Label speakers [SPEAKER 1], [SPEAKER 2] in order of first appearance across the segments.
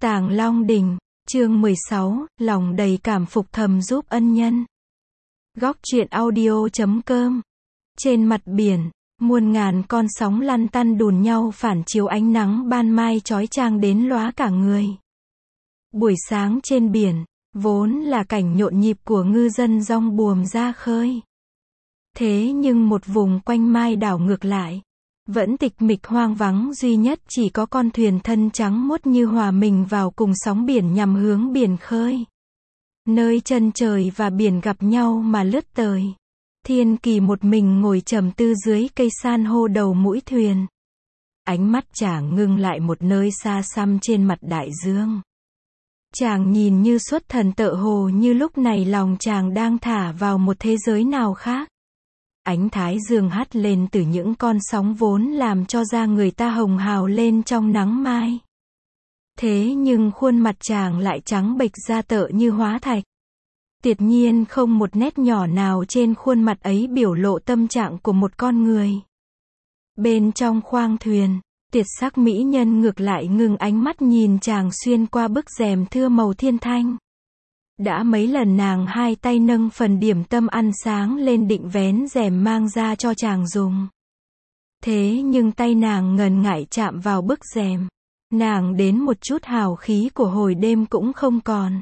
[SPEAKER 1] Tàng Long Đỉnh, chương 16, lòng đầy cảm phục thầm giúp ân nhân. Góc truyện audio.com. Trên mặt biển, muôn ngàn con sóng lăn tăn đùn nhau phản chiếu ánh nắng ban mai chói chang đến lóa cả người. Buổi sáng trên biển, vốn là cảnh nhộn nhịp của ngư dân dong buồm ra khơi. Thế nhưng một vùng quanh mai đảo ngược lại, vẫn tịch mịch hoang vắng, duy nhất chỉ có con thuyền thân trắng muốt như hòa mình vào cùng sóng biển nhằm hướng biển khơi. Nơi chân trời và biển gặp nhau mà lướt tời. Thiên Kỳ một mình ngồi trầm tư dưới cây san hô đầu mũi thuyền. Ánh mắt chàng ngưng lại một nơi xa xăm trên mặt đại dương. Chàng nhìn như xuất thần, tựa hồ như lúc này lòng chàng đang thả vào một thế giới nào khác. Ánh thái dương hắt lên từ những con sóng vốn làm cho da người ta hồng hào lên trong nắng mai. Thế nhưng khuôn mặt chàng lại trắng bệch ra tựa như hóa thạch. Tuyệt nhiên không một nét nhỏ nào trên khuôn mặt ấy biểu lộ tâm trạng của một con người. Bên trong khoang thuyền, tuyệt sắc mỹ nhân ngược lại ngừng ánh mắt nhìn chàng xuyên qua bức rèm thưa màu thiên thanh. Đã mấy lần nàng hai tay nâng phần điểm tâm ăn sáng lên định vén rèm mang ra cho chàng dùng. Thế nhưng tay nàng ngần ngại chạm vào bức rèm. Nàng đến một chút hào khí của hồi đêm cũng không còn.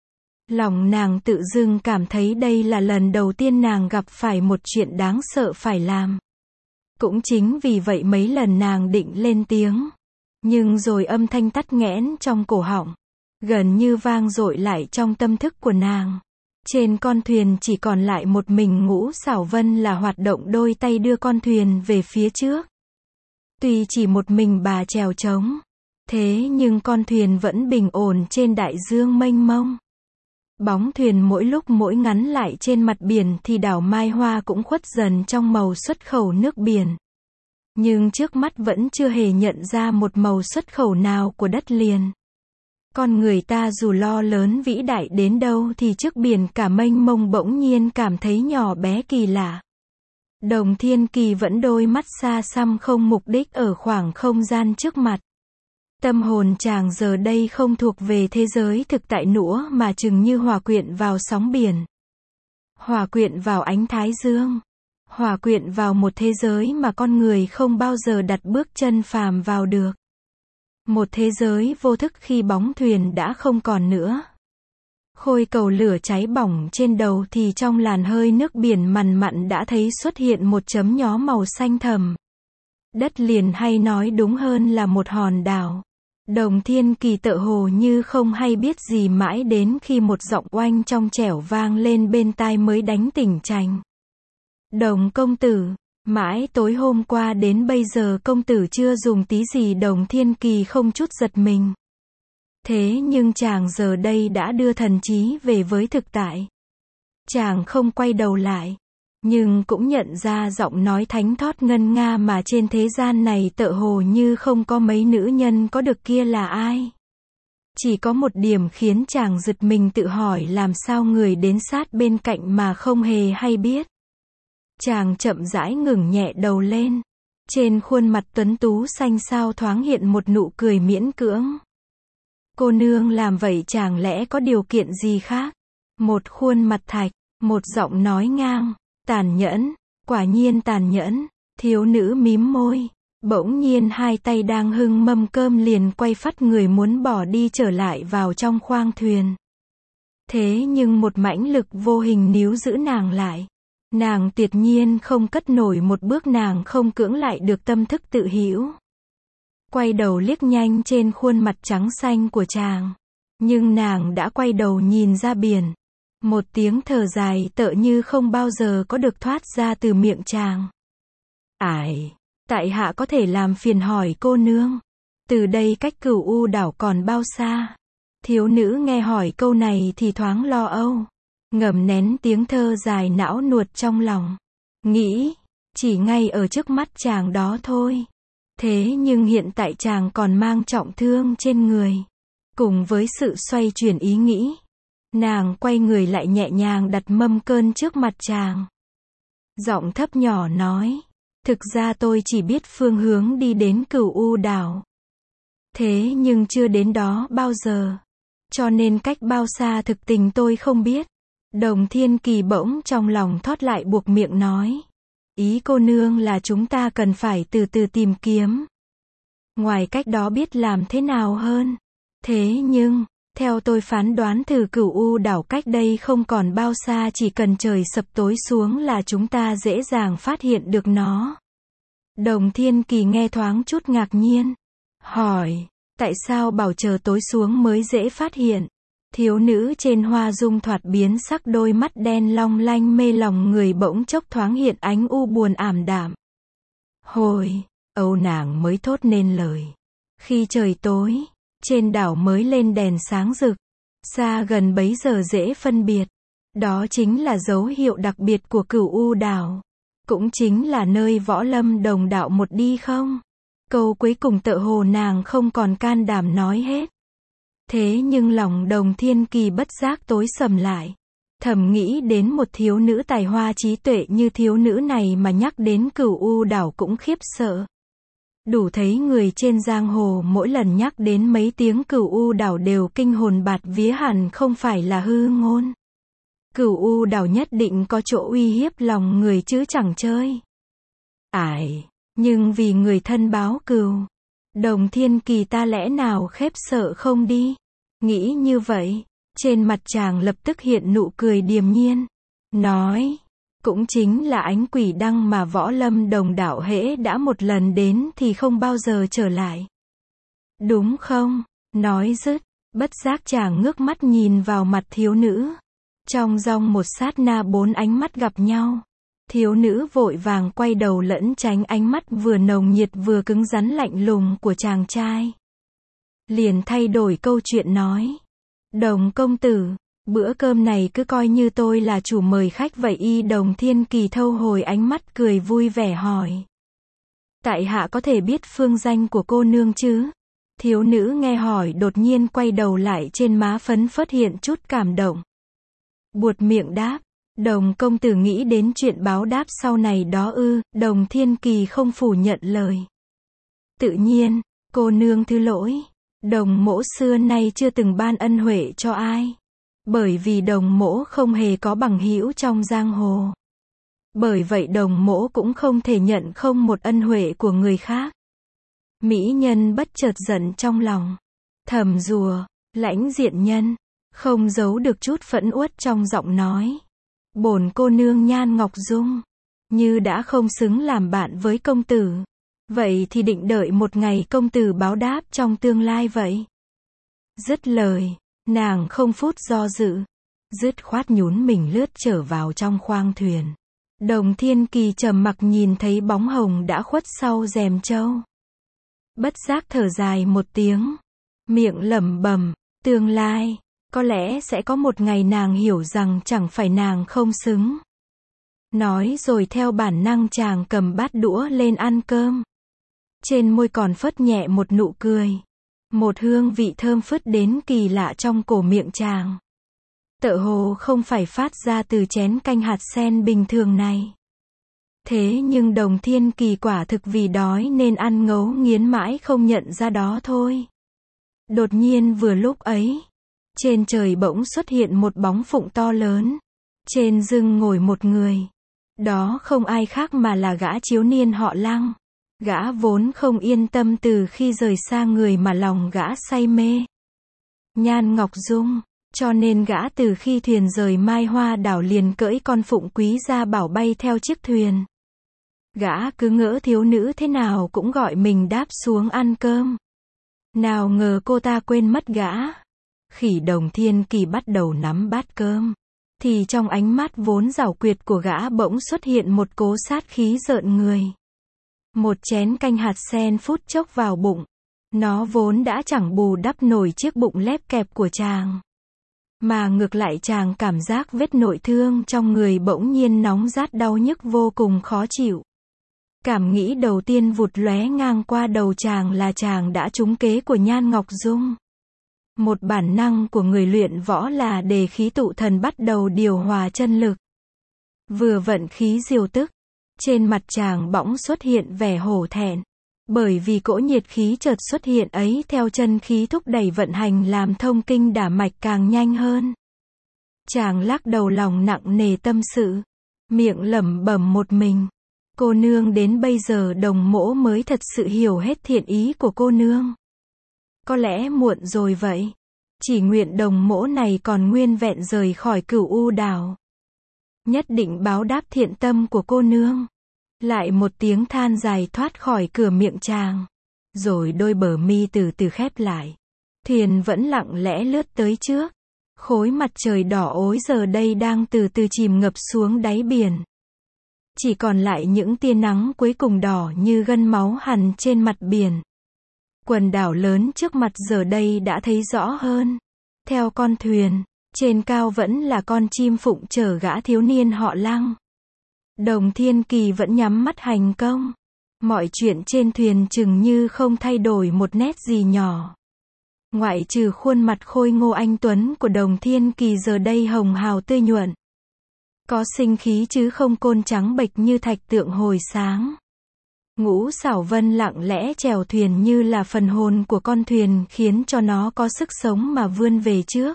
[SPEAKER 1] Lòng nàng tự dưng cảm thấy đây là lần đầu tiên nàng gặp phải một chuyện đáng sợ phải làm. Cũng chính vì vậy mấy lần nàng định lên tiếng. Nhưng rồi âm thanh tắt nghẽn trong cổ họng. Gần như vang dội lại trong tâm thức của nàng. Trên con thuyền chỉ còn lại một mình Ngũ Xảo Vân là hoạt động đôi tay đưa con thuyền về phía trước. Tuy chỉ một mình bà chèo trống, thế nhưng con thuyền vẫn bình ổn trên đại dương mênh mông. Bóng thuyền mỗi lúc mỗi ngắn lại trên mặt biển thì đảo Mai Hoa cũng khuất dần trong màu xuất khẩu nước biển. Nhưng trước mắt vẫn chưa hề nhận ra một màu xuất khẩu nào của đất liền. Con người ta dù lo lớn vĩ đại đến đâu thì trước biển cả mênh mông bỗng nhiên cảm thấy nhỏ bé kỳ lạ. Đồng Thiên Kỳ vẫn đôi mắt xa xăm không mục đích ở khoảng không gian trước mặt. Tâm hồn chàng giờ đây không thuộc về thế giới thực tại nữa mà chừng như hòa quyện vào sóng biển. Hòa quyện vào ánh thái dương. Hòa quyện vào một thế giới mà con người không bao giờ đặt bước chân phàm vào được. Một thế giới vô thức khi bóng thuyền đã không còn nữa. Khôi cầu lửa cháy bỏng trên đầu thì trong làn hơi nước biển mằn mặn đã thấy xuất hiện một chấm nhó màu xanh thẳm. Đất liền hay nói đúng hơn là một hòn đảo. Đồng Thiên Kỳ tựa hồ như không hay biết gì mãi đến khi một giọng oanh trong trẻo vang lên bên tai mới đánh tỉnh chàng. Đồng công tử, mãi tối hôm qua đến bây giờ công tử chưa dùng tí gì. Đồng Thiên Kỳ không chút giật mình. Thế nhưng chàng giờ đây đã đưa thần trí về với thực tại. Chàng không quay đầu lại. Nhưng cũng nhận ra giọng nói thánh thót ngân nga mà trên thế gian này tựa hồ như không có mấy nữ nhân có được kia là ai. Chỉ có một điểm khiến chàng giật mình tự hỏi làm sao người đến sát bên cạnh mà không hề hay biết. Chàng chậm rãi ngẩng nhẹ đầu lên. Trên khuôn mặt tuấn tú xanh xao thoáng hiện một nụ cười miễn cưỡng. Cô nương làm vậy chẳng lẽ có điều kiện gì khác? Một khuôn mặt thạch, một giọng nói ngang. Tàn nhẫn, quả nhiên tàn nhẫn. Thiếu nữ mím môi. Bỗng nhiên hai tay đang hưng mâm cơm liền quay phắt người muốn bỏ đi trở lại vào trong khoang thuyền. Thế nhưng một mãnh lực vô hình níu giữ nàng lại. Nàng tuyệt nhiên không cất nổi một bước, nàng không cưỡng lại được tâm thức tự hữu. Quay đầu liếc nhanh trên khuôn mặt trắng xanh của chàng. Nhưng nàng đã quay đầu nhìn ra biển. Một tiếng thở dài tựa như không bao giờ có được thoát ra từ miệng chàng. Ải, tại hạ có thể làm phiền hỏi cô nương. Từ đây cách Cửu U đảo còn bao xa? Thiếu nữ nghe hỏi câu này thì thoáng lo âu. Ngầm nén tiếng thơ dài não nuột trong lòng. Nghĩ, chỉ ngay ở trước mắt chàng đó thôi. Thế nhưng hiện tại chàng còn mang trọng thương trên người. Cùng với sự xoay chuyển ý nghĩ, nàng quay người lại nhẹ nhàng đặt mâm cơm trước mặt chàng. Giọng thấp nhỏ nói, thực ra tôi chỉ biết phương hướng đi đến Cửu U đảo. Thế nhưng chưa đến đó bao giờ. Cho nên cách bao xa thực tình tôi không biết. Đồng Thiên Kỳ bỗng trong lòng thót lại buộc miệng nói. Ý cô nương là chúng ta cần phải từ từ tìm kiếm. Ngoài cách đó biết làm thế nào hơn. Thế nhưng, theo tôi phán đoán từ Cửu U đảo cách đây không còn bao xa, chỉ cần trời sập tối xuống là chúng ta dễ dàng phát hiện được nó. Đồng Thiên Kỳ nghe thoáng chút ngạc nhiên. Hỏi, tại sao bảo chờ tối xuống mới dễ phát hiện? Thiếu nữ trên hoa dung thoạt biến sắc, đôi mắt đen long lanh mê lòng người bỗng chốc thoáng hiện ánh u buồn ảm đạm. Hồi, âu nàng mới thốt nên lời. Khi trời tối, trên đảo mới lên đèn sáng rực. Xa gần bấy giờ dễ phân biệt. Đó chính là dấu hiệu đặc biệt của Cửu U đảo. Cũng chính là nơi Võ Lâm Đồng đạo một đi không? Câu cuối cùng tựa hồ nàng không còn can đảm nói hết. Thế nhưng lòng Đồng Thiên Kỳ bất giác tối sầm lại. Thầm nghĩ đến một thiếu nữ tài hoa trí tuệ như thiếu nữ này mà nhắc đến Cửu U đảo cũng khiếp sợ. Đủ thấy người trên giang hồ mỗi lần nhắc đến mấy tiếng Cửu U đảo đều kinh hồn bạt vía, hẳn không phải là hư ngôn. Cửu U đảo nhất định có chỗ uy hiếp lòng người chứ chẳng chơi. Ải, nhưng vì người thân báo cừu, Đồng Thiên Kỳ ta lẽ nào khép sợ không đi? Nghĩ như vậy, trên mặt chàng lập tức hiện nụ cười điềm nhiên. Nói, cũng chính là ánh quỷ đăng mà Võ Lâm Đồng đạo hễ đã một lần đến thì không bao giờ trở lại. Đúng không? Nói dứt, bất giác chàng ngước mắt nhìn vào mặt thiếu nữ. Trong giong một sát na bốn ánh mắt gặp nhau. Thiếu nữ vội vàng quay đầu lẫn tránh ánh mắt vừa nồng nhiệt vừa cứng rắn lạnh lùng của chàng trai. Liền thay đổi câu chuyện nói. Đồng công tử, bữa cơm này cứ coi như tôi là chủ mời khách vậy y. Đồng Thiên Kỳ thâu hồi ánh mắt cười vui vẻ hỏi. Tại hạ có thể biết phương danh của cô nương chứ? Thiếu nữ nghe hỏi đột nhiên quay đầu lại, trên má phấn phớt hiện chút cảm động. Buột miệng đáp. Đồng công tử nghĩ đến chuyện báo đáp sau này đó ư? Đồng Thiên Kỳ không phủ nhận lời. Tự nhiên, cô nương thứ lỗi. Đồng mỗ xưa nay chưa từng ban ân huệ cho ai. Bởi vì đồng mỗ không hề có bằng hữu trong giang hồ. Bởi vậy đồng mỗ cũng không thể nhận không một ân huệ của người khác. Mỹ nhân bất chợt giận trong lòng. Thầm rùa, lãnh diện nhân, không giấu được chút phẫn uất trong giọng nói. Bổn cô nương Nhan Ngọc Dung, như đã không xứng làm bạn với công tử. Vậy thì định đợi một ngày công tử báo đáp trong tương lai vậy. Dứt lời, nàng không phút do dự, dứt khoát nhún mình lướt trở vào trong khoang thuyền. Đồng Thiên Kỳ trầm mặc nhìn thấy bóng hồng đã khuất sau rèm trâu. Bất giác thở dài một tiếng, miệng lẩm bẩm, tương lai, có lẽ sẽ có một ngày nàng hiểu rằng chẳng phải nàng không xứng. Nói rồi theo bản năng chàng cầm bát đũa lên ăn cơm. Trên môi còn phớt nhẹ một nụ cười. Một hương vị thơm phứt đến kỳ lạ trong cổ miệng chàng. Tựa hồ không phải phát ra từ chén canh hạt sen bình thường này. Thế nhưng Đồng Thiên Kỳ quả thực vì đói nên ăn ngấu nghiến mãi không nhận ra đó thôi. Đột nhiên vừa lúc ấy, trên trời bỗng xuất hiện một bóng phụng to lớn. Trên rừng ngồi một người. Đó không ai khác mà là gã chiếu niên họ Lăng. Gã vốn không yên tâm từ khi rời xa người mà lòng gã say mê Nhan Ngọc Dung, cho nên gã từ khi thuyền rời Mai Hoa đảo liền cưỡi con phụng quý gia bảo bay theo chiếc thuyền. Gã cứ ngỡ thiếu nữ thế nào cũng gọi mình đáp xuống ăn cơm. Nào ngờ cô ta quên mất gã. Khi Đồng Thiên Kỳ bắt đầu nắm bát cơm, thì trong ánh mắt vốn giảo quyệt của gã bỗng xuất hiện một cỗ sát khí rợn người. Một chén canh hạt sen phút chốc vào bụng. Nó vốn đã chẳng bù đắp nổi chiếc bụng lép kẹp của chàng. Mà ngược lại chàng cảm giác vết nội thương trong người bỗng nhiên nóng rát đau nhức vô cùng khó chịu. Cảm nghĩ đầu tiên vụt lóe ngang qua đầu chàng là chàng đã trúng kế của Nhan Ngọc Dung. Một bản năng của người luyện võ là để khí tụ thần bắt đầu điều hòa chân lực. Vừa vận khí diêu tức, trên mặt chàng bỗng xuất hiện vẻ hổ thẹn. Bởi vì cỗ nhiệt khí chợt xuất hiện ấy theo chân khí thúc đẩy vận hành làm thông kinh đả mạch càng nhanh hơn. Chàng lắc đầu lòng nặng nề tâm sự, miệng lẩm bẩm một mình. Cô nương đến bây giờ Đồng Mỗ mới thật sự hiểu hết thiện ý của cô nương. Có lẽ muộn rồi vậy. Chỉ nguyện Đồng Mỗ này còn nguyên vẹn rời khỏi Cửu U đảo. Nhất định báo đáp thiện tâm của cô nương. Lại một tiếng than dài thoát khỏi cửa miệng chàng. Rồi đôi bờ mi từ từ khép lại. Thuyền vẫn lặng lẽ lướt tới trước. Khối mặt trời đỏ ối giờ đây đang từ từ chìm ngập xuống đáy biển. Chỉ còn lại những tia nắng cuối cùng đỏ như gân máu hằn trên mặt biển. Quần đảo lớn trước mặt giờ đây đã thấy rõ hơn. Theo con thuyền, trên cao vẫn là con chim phụng chở gã thiếu niên họ Lăng. Đồng Thiên Kỳ vẫn nhắm mắt hành công. Mọi chuyện trên thuyền chừng như không thay đổi một nét gì nhỏ. Ngoại trừ khuôn mặt khôi ngô anh tuấn của Đồng Thiên Kỳ giờ đây hồng hào tươi nhuận. Có sinh khí chứ không côn trắng bệch như thạch tượng hồi sáng. Ngũ Xảo Vân lặng lẽ chèo thuyền như là phần hồn của con thuyền khiến cho nó có sức sống mà vươn về trước.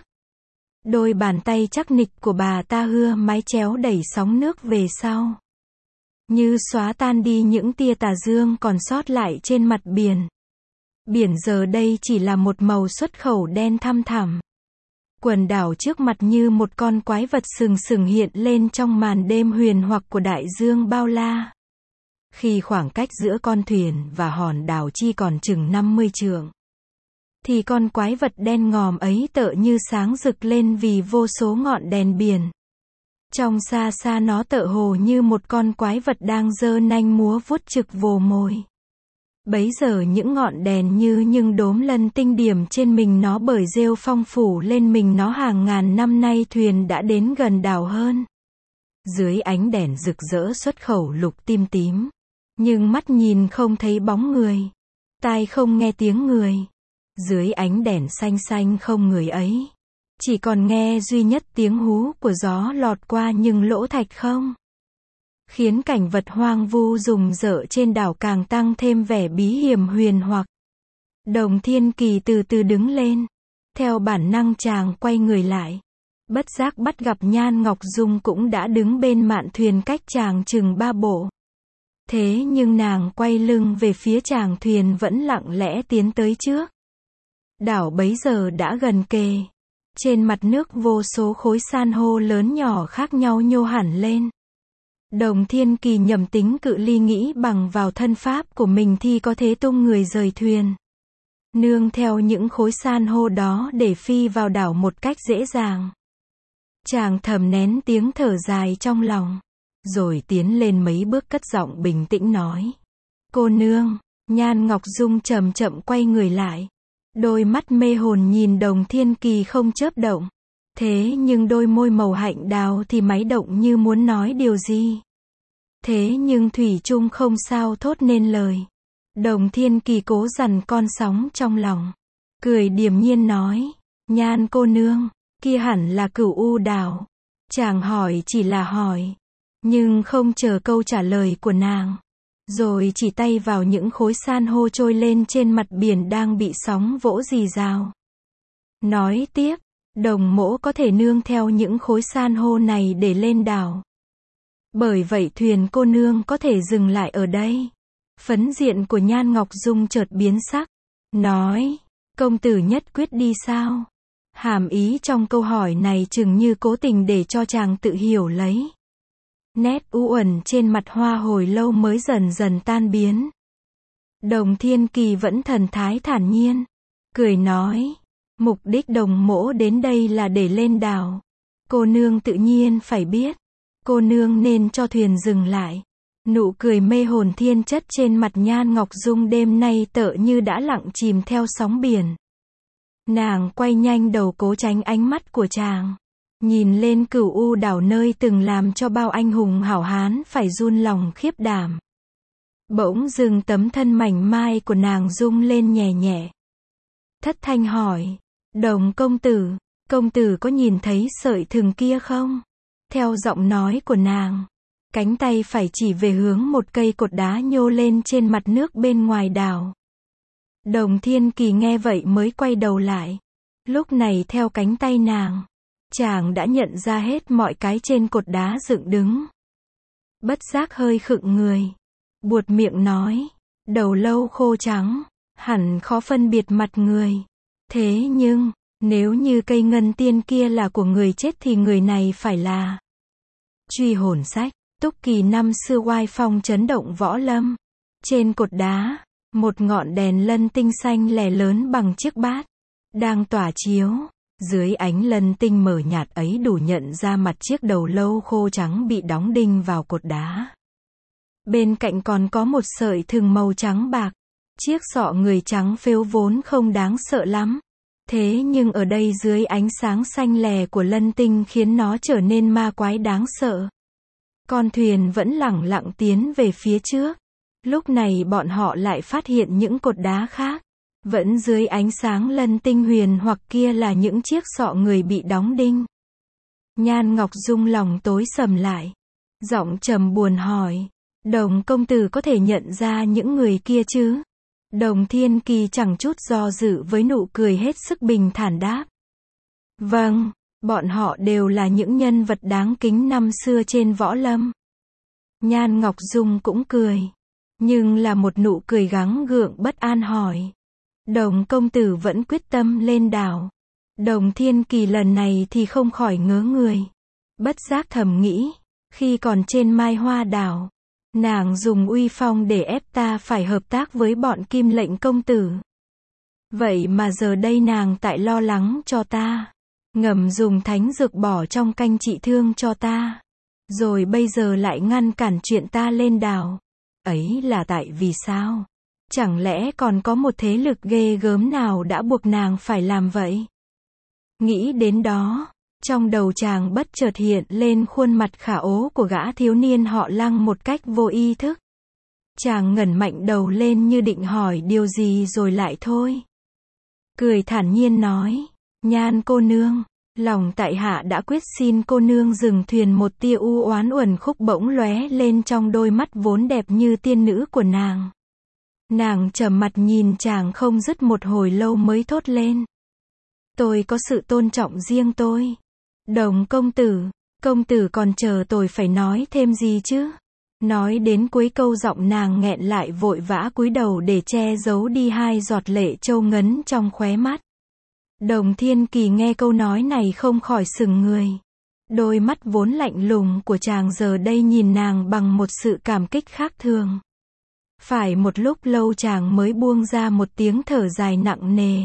[SPEAKER 1] Đôi bàn tay chắc nịch của bà ta hưa mái chéo đẩy sóng nước về sau. Như xóa tan đi những tia tà dương còn sót lại trên mặt biển. Biển giờ đây chỉ là một màu xuất khẩu đen thăm thẳm. Quần đảo trước mặt như một con quái vật sừng sừng hiện lên trong màn đêm huyền hoặc của đại dương bao la. Khi khoảng cách giữa con thuyền và hòn đảo chỉ còn chừng 50 trượng, thì con quái vật đen ngòm ấy tựa như sáng rực lên vì vô số ngọn đèn biển. Trong xa xa nó tựa hồ như một con quái vật đang giơ nanh múa vuốt trực vồ mồi. Bấy giờ những ngọn đèn như những đốm lân tinh điểm trên mình nó bởi rêu phong phủ lên mình nó hàng ngàn năm nay thuyền đã đến gần đảo hơn. Dưới ánh đèn rực rỡ xuất khẩu lục tim tím. Nhưng mắt nhìn không thấy bóng người. Tai không nghe tiếng người. Dưới ánh đèn xanh xanh không người ấy. Chỉ còn nghe duy nhất tiếng hú của gió lọt qua những lỗ thạch không. Khiến cảnh vật hoang vu rùng rợ trên đảo càng tăng thêm vẻ bí hiểm huyền hoặc. Đồng Thiên Kỳ từ từ đứng lên. Theo bản năng chàng quay người lại. Bất giác bắt gặp Nhan Ngọc Dung cũng đã đứng bên mạn thuyền cách chàng chừng 3 bộ. Thế nhưng nàng quay lưng về phía chàng, thuyền vẫn lặng lẽ tiến tới trước. Đảo bấy giờ đã gần kề. Trên mặt nước vô số khối san hô lớn nhỏ khác nhau nhô hẳn lên. Đồng Thiên Kỳ nhầm tính cự ly nghĩ bằng vào thân pháp của mình thì có thể tung người rời thuyền. Nương theo những khối san hô đó để phi vào đảo một cách dễ dàng. Chàng thầm nén tiếng thở dài trong lòng. Rồi tiến lên mấy bước cất giọng bình tĩnh nói. Cô nương. Nhan Ngọc Dung chậm chậm quay người lại. Đôi mắt mê hồn nhìn Đồng Thiên Kỳ không chớp động. Thế nhưng đôi môi màu hạnh đào thì máy động như muốn nói điều gì. Thế nhưng thủy chung không sao thốt nên lời. Đồng Thiên Kỳ cố dằn con sóng trong lòng. Cười điềm nhiên nói. Nhan cô nương, kia hẳn là Cửu U đảo. Chàng hỏi chỉ là hỏi. Nhưng không chờ câu trả lời của nàng. Rồi chỉ tay vào những khối san hô trôi lên trên mặt biển đang bị sóng vỗ rì rào. Nói tiếp, Đồng Mỗ có thể nương theo những khối san hô này để lên đảo. Bởi vậy thuyền cô nương có thể dừng lại ở đây. Phấn diện của Nhan Ngọc Dung chợt biến sắc. Nói, công tử nhất quyết đi sao? Hàm ý trong câu hỏi này chừng như cố tình để cho chàng tự hiểu lấy. Nét u uẩn trên mặt hoa hồi lâu mới dần dần tan biến. Đồng Thiên Kỳ vẫn thần thái thản nhiên. Cười nói. Mục đích Đồng Mỗ đến đây là để lên đảo. Cô nương tự nhiên phải biết. Cô nương nên cho thuyền dừng lại. Nụ cười mê hồn thiên chất trên mặt Nhan Ngọc Dung đêm nay tựa như đã lặng chìm theo sóng biển. Nàng quay nhanh đầu cố tránh ánh mắt của chàng. Nhìn lên Cửu U đảo nơi từng làm cho bao anh hùng hảo hán phải run lòng khiếp đảm. Bỗng dưng tấm thân mảnh mai của nàng rung lên nhẹ nhẹ. Thất thanh hỏi. Đồng công tử có nhìn thấy sợi thừng kia không? Theo giọng nói của nàng, Cánh tay phải chỉ về hướng một cây cột đá nhô lên trên mặt nước bên ngoài đảo. Đồng Thiên Kỳ nghe vậy mới quay đầu lại. Lúc này theo cánh tay nàng, chàng đã nhận ra hết mọi cái trên cột đá dựng đứng. Bất giác hơi khựng người, buột miệng nói, đầu lâu khô trắng, hẳn khó phân biệt mặt người. Thế nhưng, nếu như cây ngân tiên kia là của người chết thì người này phải là Truy hồn sách. Túc Kỳ năm xưa oai phong chấn động võ lâm. Trên cột đá, một ngọn đèn lân tinh xanh lè lớn bằng chiếc bát, đang tỏa chiếu. Dưới ánh lân tinh mờ nhạt ấy đủ nhận ra mặt chiếc đầu lâu khô trắng bị đóng đinh vào cột đá. Bên cạnh còn có một sợi thừng màu trắng bạc. Chiếc sọ người trắng phếu vốn không đáng sợ lắm. Thế nhưng ở đây dưới ánh sáng xanh lè của lân tinh khiến nó trở nên ma quái đáng sợ. Con thuyền vẫn lẳng lặng tiến về phía trước. Lúc này bọn họ lại phát hiện những cột đá khác. Vẫn dưới ánh sáng lân tinh huyền hoặc kia là những chiếc sọ người bị đóng đinh. Nhan Ngọc Dung lòng tối sầm lại. Giọng trầm buồn hỏi. Đồng công tử có thể nhận ra những người kia chứ? Đồng Thiên Kỳ chẳng chút do dự với nụ cười hết sức bình thản đáp. Vâng, bọn họ đều là những nhân vật đáng kính năm xưa trên võ lâm. Nhan Ngọc Dung cũng cười. Nhưng là một nụ cười gắng gượng bất an hỏi. Đồng công tử vẫn quyết tâm lên đảo. Đồng Thiên Kỳ lần này thì không khỏi ngớ người. Bất giác thầm nghĩ, khi còn trên Mai Hoa đảo, nàng dùng uy phong để ép ta phải hợp tác với bọn Kim Lệnh công tử. Vậy mà giờ đây nàng tại lo lắng cho ta, ngầm dùng thánh dược bỏ trong canh trị thương cho ta, rồi bây giờ lại ngăn cản chuyện ta lên đảo. Ấy là tại vì sao? Chẳng lẽ còn có một thế lực ghê gớm nào đã buộc nàng phải làm vậy? Nghĩ đến đó, trong đầu chàng bất chợt hiện lên khuôn mặt khả ố của gã thiếu niên họ Lăng một cách vô ý thức. Chàng ngẩng mạnh đầu lên như định hỏi điều gì rồi lại thôi. Cười thản nhiên nói, Nhan cô nương, lòng tại hạ đã quyết, xin cô nương dừng thuyền. Một tia u oán uẩn khúc bỗng lóe lên trong đôi mắt vốn đẹp như tiên nữ của nàng. Nàng trầm mặt nhìn chàng không dứt một hồi lâu mới thốt lên. Tôi có sự tôn trọng riêng tôi. Đồng công tử còn chờ tôi phải nói thêm gì chứ? Nói đến cuối câu giọng nàng nghẹn lại vội vã cúi đầu để che giấu đi hai giọt lệ châu ngấn trong khóe mắt. Đồng Thiên Kỳ nghe câu nói này không khỏi sững người. Đôi mắt vốn lạnh lùng của chàng giờ đây nhìn nàng bằng một sự cảm kích khác thường. Phải một lúc lâu chàng mới buông ra một tiếng thở dài nặng nề.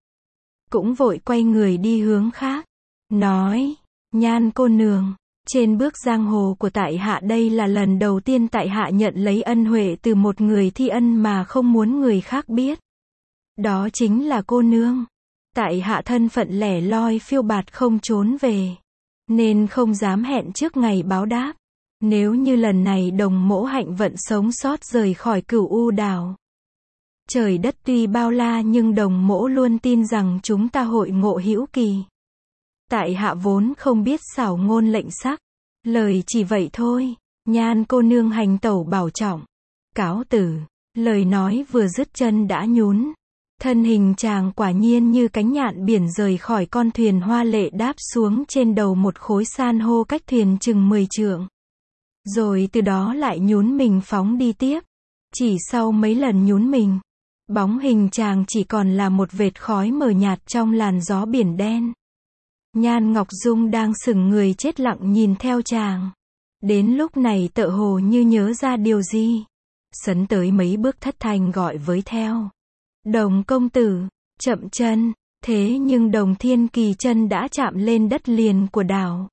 [SPEAKER 1] Cũng vội quay người đi hướng khác. Nói, Nhan cô nương, trên bước giang hồ của tại hạ đây là lần đầu tiên tại hạ nhận lấy ân huệ từ một người thi ân mà không muốn người khác biết. Đó chính là cô nương. Tại hạ thân phận lẻ loi phiêu bạt không trốn về, nên không dám hẹn trước ngày báo đáp. Nếu như lần này đồng mỗ hạnh vận sống sót rời khỏi Cửu U đảo, trời đất tuy bao la nhưng đồng mỗ luôn tin rằng chúng ta hội ngộ hữu kỳ. Tại hạ vốn không biết xảo ngôn lệnh sắc, lời chỉ vậy thôi. Nhan cô nương hành tẩu bảo trọng. Cáo từ. Lời nói vừa dứt chân đã nhún. Thân hình chàng quả nhiên như cánh nhạn biển rời khỏi con thuyền hoa lệ đáp xuống trên đầu một khối san hô cách thuyền chừng 10 trượng. Rồi từ đó lại nhún mình phóng đi tiếp. Chỉ sau mấy lần nhún mình, bóng hình chàng chỉ còn là một vệt khói mờ nhạt trong làn gió biển đen. Nhan Ngọc Dung đang sững người chết lặng nhìn theo chàng. Đến lúc này tựa hồ như nhớ ra điều gì, sấn tới mấy bước thất thanh gọi với theo. Đồng công tử, chậm chân. Thế nhưng Đồng Thiên Kỳ chân đã chạm lên đất liền của đảo.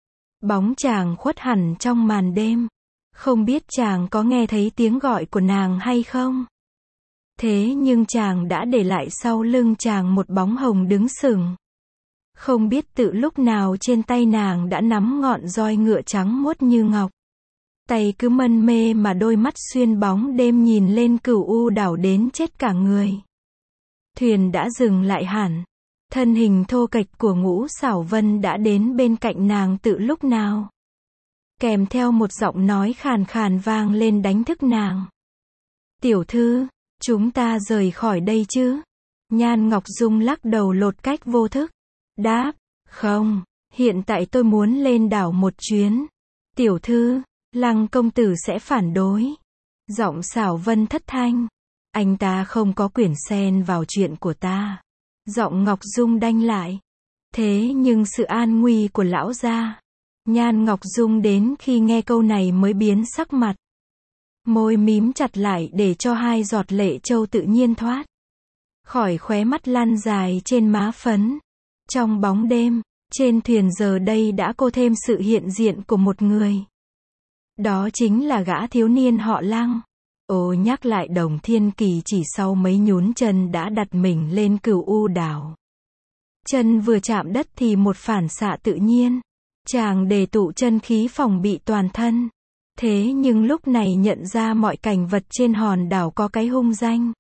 [SPEAKER 1] Bóng chàng khuất hẳn trong màn đêm. Không biết chàng có nghe thấy tiếng gọi của nàng hay không? Thế nhưng chàng đã để lại sau lưng chàng một bóng hồng đứng sừng. Không biết từ lúc nào trên tay nàng đã nắm ngọn roi ngựa trắng muốt như ngọc. Tay cứ mân mê mà đôi mắt xuyên bóng đêm nhìn lên Cửu U đảo đến chết cả người. Thuyền đã dừng lại hẳn. Thân hình thô kệch của Ngũ Xảo Vân đã đến bên cạnh nàng từ lúc nào. kèm theo một giọng nói khàn khàn vang lên đánh thức nàng. Tiểu thư, chúng ta rời khỏi đây chứ? Nhan Ngọc Dung lắc đầu lột cách vô thức. Đáp, không, hiện tại tôi muốn lên đảo một chuyến. Tiểu thư, Lăng công tử sẽ phản đối. Giọng Xảo Vân thất thanh. Anh ta không có quyền xen vào chuyện của ta. Giọng Ngọc Dung đanh lại. Thế nhưng sự an nguy của lão gia. Nhan Ngọc Dung đến khi nghe câu này mới biến sắc mặt. Môi mím chặt lại để cho hai giọt lệ châu tự nhiên thoát khỏi khóe mắt lăn dài trên má phấn. Trong bóng đêm, trên thuyền giờ đây đã có thêm sự hiện diện của một người. Đó chính là gã thiếu niên họ Lăng. Ồ, nhắc lại Đồng Thiên Kỳ chỉ sau mấy nhún chân đã đặt mình lên Cửu U đảo. Chân vừa chạm đất thì một phản xạ tự nhiên. Chàng đề tụ chân khí phòng bị toàn thân. Thế nhưng lúc này nhận ra mọi cảnh vật trên hòn đảo có cái hung danh.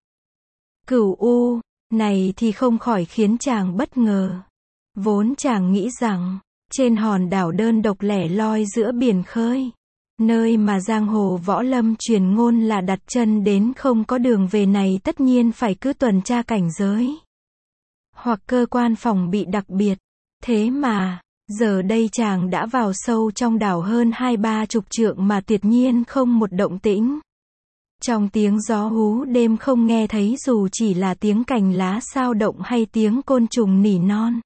[SPEAKER 1] Cửu U, này thì không khỏi khiến chàng bất ngờ. Vốn chàng nghĩ rằng, trên hòn đảo đơn độc lẻ loi giữa biển khơi, nơi mà giang hồ võ lâm truyền ngôn là đặt chân đến không có đường về này tất nhiên phải cứ tuần tra cảnh giới. Hoặc cơ quan phòng bị đặc biệt. Thế mà, giờ đây chàng đã vào sâu trong đảo hơn 20-30 trượng mà tuyệt nhiên không một động tĩnh. Trong tiếng gió hú đêm không nghe thấy dù chỉ là tiếng cành lá xao động hay tiếng côn trùng nỉ non.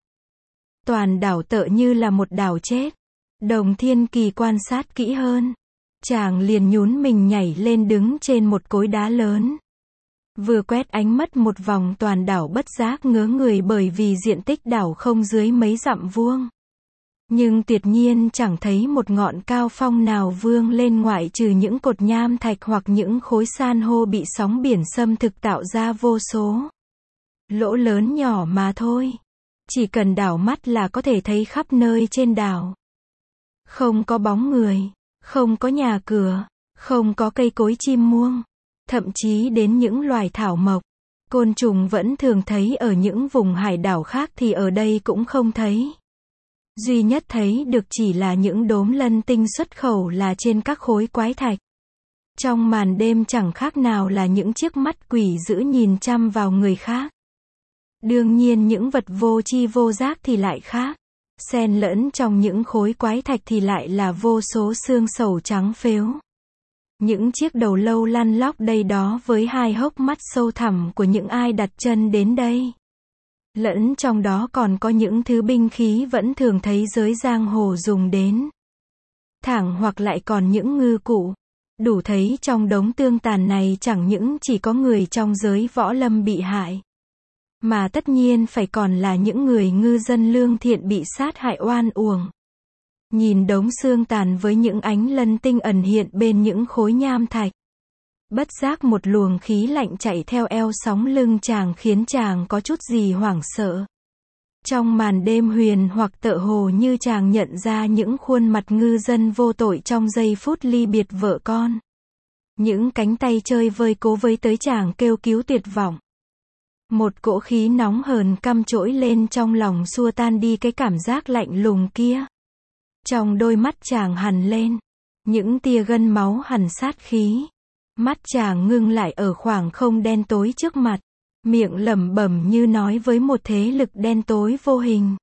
[SPEAKER 1] Toàn đảo tựa như là một đảo chết. Đồng Thiên Kỳ quan sát kỹ hơn. Chàng liền nhún mình nhảy lên đứng trên một cối đá lớn. Vừa quét ánh mắt một vòng toàn đảo bất giác ngớ người bởi vì diện tích đảo không dưới mấy dặm vuông. Nhưng tuyệt nhiên chẳng thấy một ngọn cao phong nào vươn lên ngoại trừ những cột nham thạch hoặc những khối san hô bị sóng biển xâm thực tạo ra vô số lỗ lớn nhỏ mà thôi. Chỉ cần đảo mắt là có thể thấy khắp nơi trên đảo. Không có bóng người, không có nhà cửa, không có cây cối chim muông, thậm chí đến những loài thảo mộc, côn trùng vẫn thường thấy ở những vùng hải đảo khác thì ở đây cũng không thấy. Duy nhất thấy được chỉ là những đốm lân tinh xuất khẩu là trên các khối quái thạch. Trong màn đêm chẳng khác nào là những chiếc mắt quỷ dữ nhìn chăm vào người khác. Đương nhiên những vật vô tri vô giác thì lại khác. Xen lẫn trong những khối quái thạch thì lại là vô số xương sầu trắng phếu. Những chiếc đầu lâu lăn lóc đây đó với hai hốc mắt sâu thẳm của những ai đặt chân đến đây. Lẫn trong đó còn có những thứ binh khí vẫn thường thấy giới giang hồ dùng đến. Thẳng hoặc lại còn những ngư cụ. Đủ thấy trong đống tương tàn này chẳng những chỉ có người trong giới võ lâm bị hại. Mà tất nhiên phải còn là những người ngư dân lương thiện bị sát hại oan uổng. Nhìn đống xương tàn với những ánh lân tinh ẩn hiện bên những khối nham thạch. Bất giác một luồng khí lạnh chạy theo eo sóng lưng chàng khiến chàng có chút gì hoảng sợ. Trong màn đêm huyền hoặc tựa hồ như chàng nhận ra những khuôn mặt ngư dân vô tội trong giây phút ly biệt vợ con. Những cánh tay chơi vơi cố với tới chàng kêu cứu tuyệt vọng. Một cỗ khí nóng hờn căm trỗi lên trong lòng xua tan đi cái cảm giác lạnh lùng kia. Trong đôi mắt chàng hằn lên những tia gân máu hằn sát khí. Mắt chàng ngưng lại ở khoảng không đen tối trước mặt, miệng lẩm bẩm như nói với một thế lực đen tối vô hình.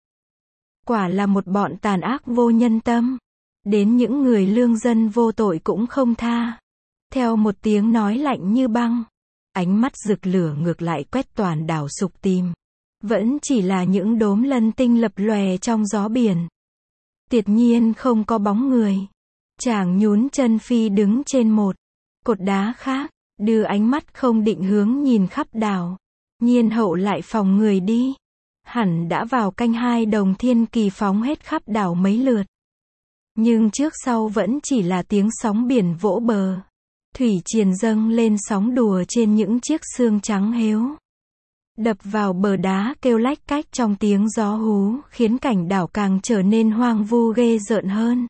[SPEAKER 1] Quả là một bọn tàn ác vô nhân tâm, đến những người lương dân vô tội cũng không tha. Theo một tiếng nói lạnh như băng, ánh mắt rực lửa ngược lại quét toàn đảo sục tìm. Vẫn chỉ là những đốm lân tinh lập lòe trong gió biển. Tuyệt nhiên không có bóng người. Chàng nhún chân phi đứng trên một cột đá khác, đưa ánh mắt không định hướng nhìn khắp đảo. Nhiên hậu lại phòng người đi. Hẳn đã vào canh hai Đồng Thiên Kỳ phóng hết khắp đảo mấy lượt. Nhưng trước sau vẫn chỉ là tiếng sóng biển vỗ bờ. Thủy triền dâng lên sóng đùa trên những chiếc xương trắng héo. Đập vào bờ đá kêu lách cách trong tiếng gió hú khiến cảnh đảo càng trở nên hoang vu ghê rợn hơn.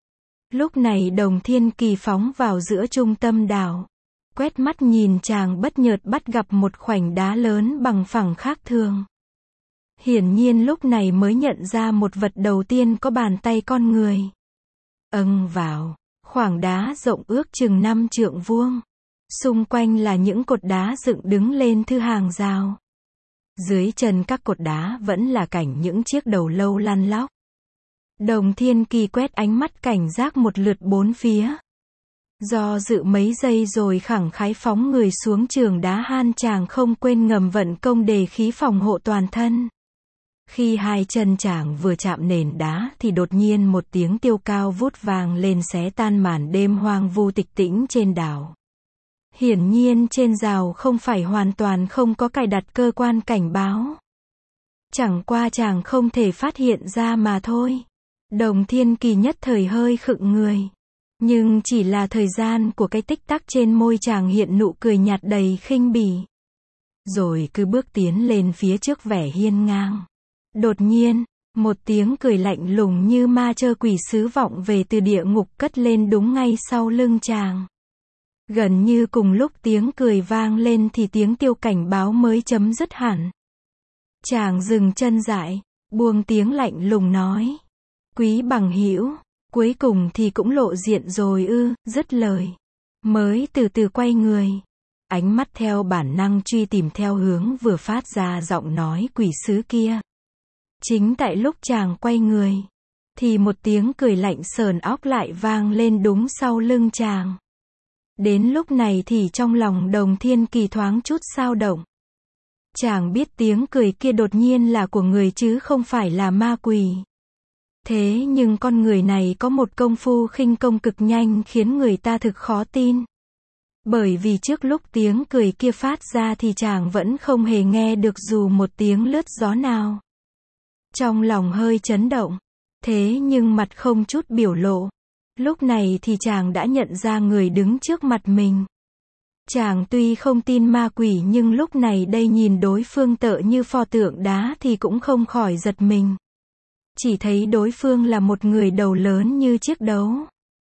[SPEAKER 1] Lúc này Đồng Thiên Kỳ phóng vào giữa trung tâm đảo. Quét mắt nhìn chàng bất chợt bắt gặp một khoảnh đá lớn bằng phẳng khác thường. Hiển nhiên lúc này mới nhận ra một vật đầu tiên có bàn tay con người. vào. Khoảng đá rộng ước chừng 5 trượng vuông. Xung quanh là những cột đá dựng đứng lên thư hàng rào. Dưới chân các cột đá vẫn là cảnh những chiếc đầu lâu lăn lóc. Đồng Thiên Kỳ quét ánh mắt cảnh giác một lượt bốn phía. Do dự mấy giây rồi khẳng khái phóng người xuống trường đá han, chàng không quên ngầm vận công đề khí phòng hộ toàn thân. Khi hai chân chàng vừa chạm nền đá thì đột nhiên một tiếng tiêu cao vút vang lên xé tan màn đêm hoang vu tịch tĩnh trên đảo. Hiển nhiên trên rào không phải hoàn toàn không có cài đặt cơ quan cảnh báo. Chẳng qua chàng không thể phát hiện ra mà thôi. Đồng Thiên Kỳ nhất thời hơi khựng người. Nhưng chỉ là thời gian của cái tích tắc, trên môi chàng hiện nụ cười nhạt đầy khinh bỉ. Rồi cứ bước tiến lên phía trước vẻ hiên ngang. Đột nhiên, một tiếng cười lạnh lùng như ma chơ quỷ sứ vọng về từ địa ngục cất lên đúng ngay sau lưng chàng. Gần như cùng lúc tiếng cười vang lên thì tiếng tiêu cảnh báo mới chấm dứt hẳn. Chàng dừng chân dại, buông tiếng lạnh lùng nói. Quý bằng hữu, cuối cùng thì cũng lộ diện rồi ư, dứt lời. Mới từ từ quay người. Ánh mắt theo bản năng truy tìm theo hướng vừa phát ra giọng nói quỷ sứ kia. Chính tại lúc chàng quay người, thì một tiếng cười lạnh sờn óc lại vang lên đúng sau lưng chàng. Đến lúc này thì trong lòng Đồng Thiên Kỳ thoáng chút xao động. Chàng biết tiếng cười kia đột nhiên là của người chứ không phải là ma quỷ. Thế nhưng con người này có một công phu khinh công cực nhanh khiến người ta thực khó tin. Bởi vì trước lúc tiếng cười kia phát ra thì chàng vẫn không hề nghe được dù một tiếng lướt gió nào. Trong lòng hơi chấn động, thế nhưng mặt không chút biểu lộ. Lúc này thì chàng đã nhận ra người đứng trước mặt mình. Chàng tuy không tin ma quỷ nhưng lúc này đây nhìn đối phương tựa như pho tượng đá thì cũng không khỏi giật mình. Chỉ thấy đối phương là một người đầu lớn như chiếc đấu.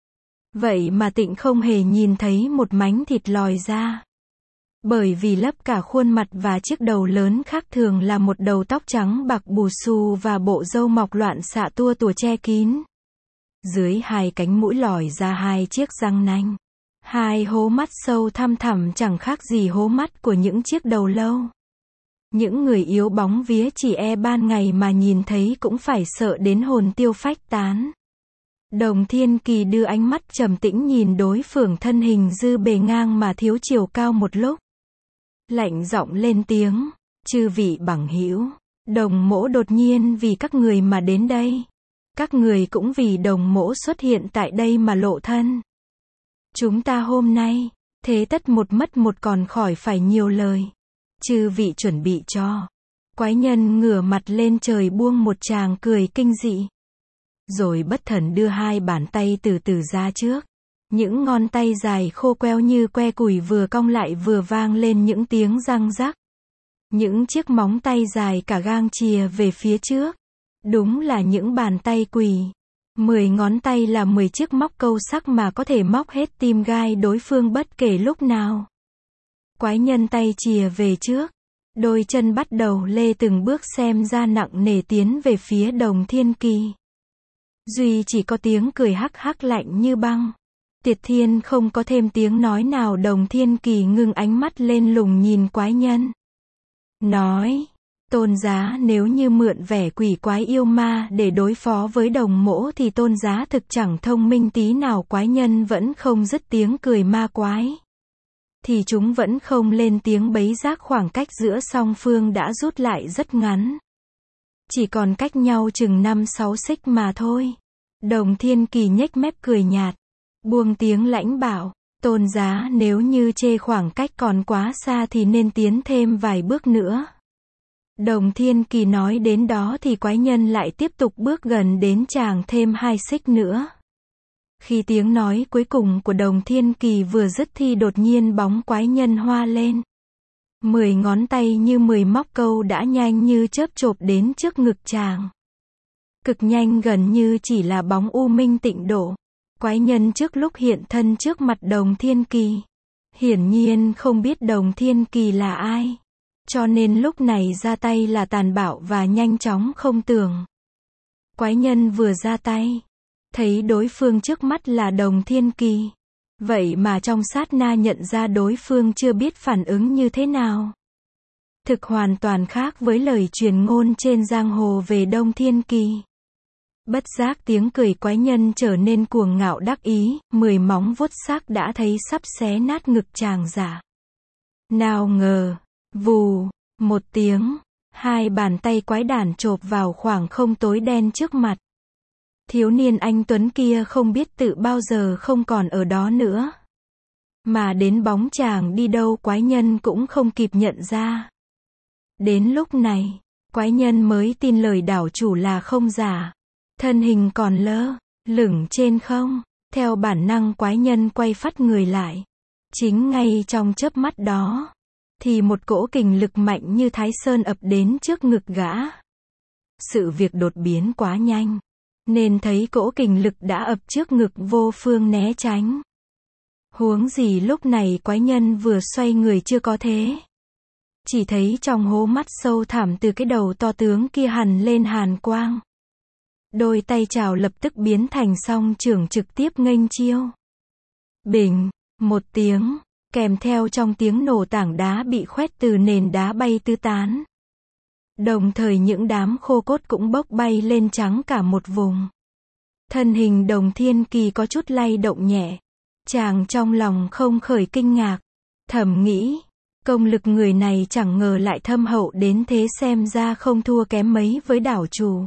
[SPEAKER 1] Vậy mà Tịnh không hề nhìn thấy một mảnh thịt lòi ra. Bởi vì lấp cả khuôn mặt và chiếc đầu lớn khác thường là một đầu tóc trắng bạc bù xù và bộ râu mọc loạn xạ tua tủa che kín. Dưới hai cánh mũi lòi ra hai chiếc răng nanh. Hai hố mắt sâu thăm thẳm chẳng khác gì hố mắt của những chiếc đầu lâu. Những người yếu bóng vía chỉ ban ngày mà nhìn thấy cũng phải sợ đến hồn tiêu phách tán. Đồng Thiên Kỳ đưa ánh mắt trầm tĩnh nhìn đối phương, thân hình dư bề ngang mà thiếu chiều cao một lúc. Lạnh giọng lên tiếng, chư vị bằng hữu, Đồng mỗ đột nhiên vì các người mà đến đây. Các người cũng vì Đồng mỗ xuất hiện tại đây mà lộ thân. Chúng ta hôm nay, thế tất một mất một còn khỏi phải nhiều lời. Chư vị chuẩn bị cho. Quái nhân ngửa mặt lên trời buông một tràng cười kinh dị. Rồi bất thần đưa hai bàn tay từ từ ra trước. Những ngón tay dài khô queo như que củi vừa cong lại vừa vang lên những tiếng răng rắc. Những chiếc móng tay dài cả gang chìa về phía trước. Đúng là những bàn tay quỷ. 10 ngón tay là 10 chiếc móc câu sắc mà có thể móc hết tim gai đối phương bất kể lúc nào. Quái nhân tay chìa về trước. Đôi chân bắt đầu lê từng bước xem ra nặng nề tiến về phía Đồng Thiên Kỳ. Duy chỉ có tiếng cười hắc hắc lạnh như băng. Tiệt Thiên không có thêm tiếng nói nào. Đồng Thiên Kỳ ngưng ánh mắt lên lùng nhìn quái nhân. Nói, tôn giá nếu như mượn vẻ quỷ quái yêu ma để đối phó với Đồng mỗ thì tôn giá thực chẳng thông minh tí nào. Quái nhân vẫn không dứt tiếng cười ma quái. Thì chúng vẫn không lên tiếng, bấy giác khoảng cách giữa song phương đã rút lại rất ngắn. Chỉ còn cách nhau chừng 5-6 xích mà thôi. Đồng Thiên Kỳ nhếch mép cười nhạt. Buông tiếng lãnh bảo. Tôn giá nếu như chê khoảng cách còn quá xa thì nên tiến thêm vài bước nữa. Đồng Thiên Kỳ nói đến đó thì quái nhân lại tiếp tục bước gần đến chàng thêm 2 xích nữa. Khi tiếng nói cuối cùng của Đồng Thiên Kỳ vừa dứt thì đột nhiên bóng quái nhân hoa lên. 10 ngón tay như 10 móc câu đã nhanh như chớp chộp đến trước ngực chàng. Cực nhanh, gần như chỉ là bóng u minh tịnh độ. Quái nhân trước lúc hiện thân trước mặt Đồng Thiên Kỳ. Hiển nhiên không biết Đồng Thiên Kỳ là ai. Cho nên lúc này ra tay là tàn bạo và nhanh chóng không tưởng. Quái nhân vừa ra tay. thấy đối phương trước mắt là Đồng Thiên Kỳ. Vậy mà trong sát na nhận ra đối phương chưa biết phản ứng như thế nào. Thực hoàn toàn khác với lời truyền ngôn trên giang hồ về Đông Thiên Kỳ. Bất giác tiếng cười quái nhân trở nên cuồng ngạo đắc ý, 10 móng vuốt sắc đã thấy sắp xé nát ngực chàng giả. Nào ngờ, vù, một tiếng, hai bàn tay quái đản chộp vào khoảng không tối đen trước mặt. Thiếu niên anh tuấn kia không biết tự bao giờ không còn ở đó nữa. Mà đến bóng chàng đi đâu quái nhân cũng không kịp nhận ra. Đến lúc này, quái nhân mới tin lời đảo chủ là không giả. Thân hình còn lơ lửng trên không, theo bản năng quái nhân quay phắt người lại. Chính ngay trong chớp mắt đó, thì một cỗ kình lực mạnh như Thái Sơn ập đến trước ngực gã. Sự việc đột biến quá nhanh, nên thấy cỗ kình lực đã ập trước ngực vô phương né tránh. Huống gì lúc này quái nhân vừa xoay người chưa có thế. Chỉ thấy trong hố mắt sâu thẳm từ cái đầu to tướng kia hằn lên hàn quang. Đôi tay chảo lập tức biến thành song chưởng trực tiếp nghênh chiêu. Bình, một tiếng, kèm theo trong tiếng nổ tảng đá bị khoét từ nền đá bay tứ tán. Đồng thời những đám khô cốt cũng bốc bay lên trắng cả một vùng. Thân hình Đồng Thiên Kỳ có chút lay động nhẹ. Chàng trong lòng không khởi kinh ngạc, thầm nghĩ, công lực người này chẳng ngờ lại thâm hậu đến thế, xem ra không thua kém mấy với đảo chủ.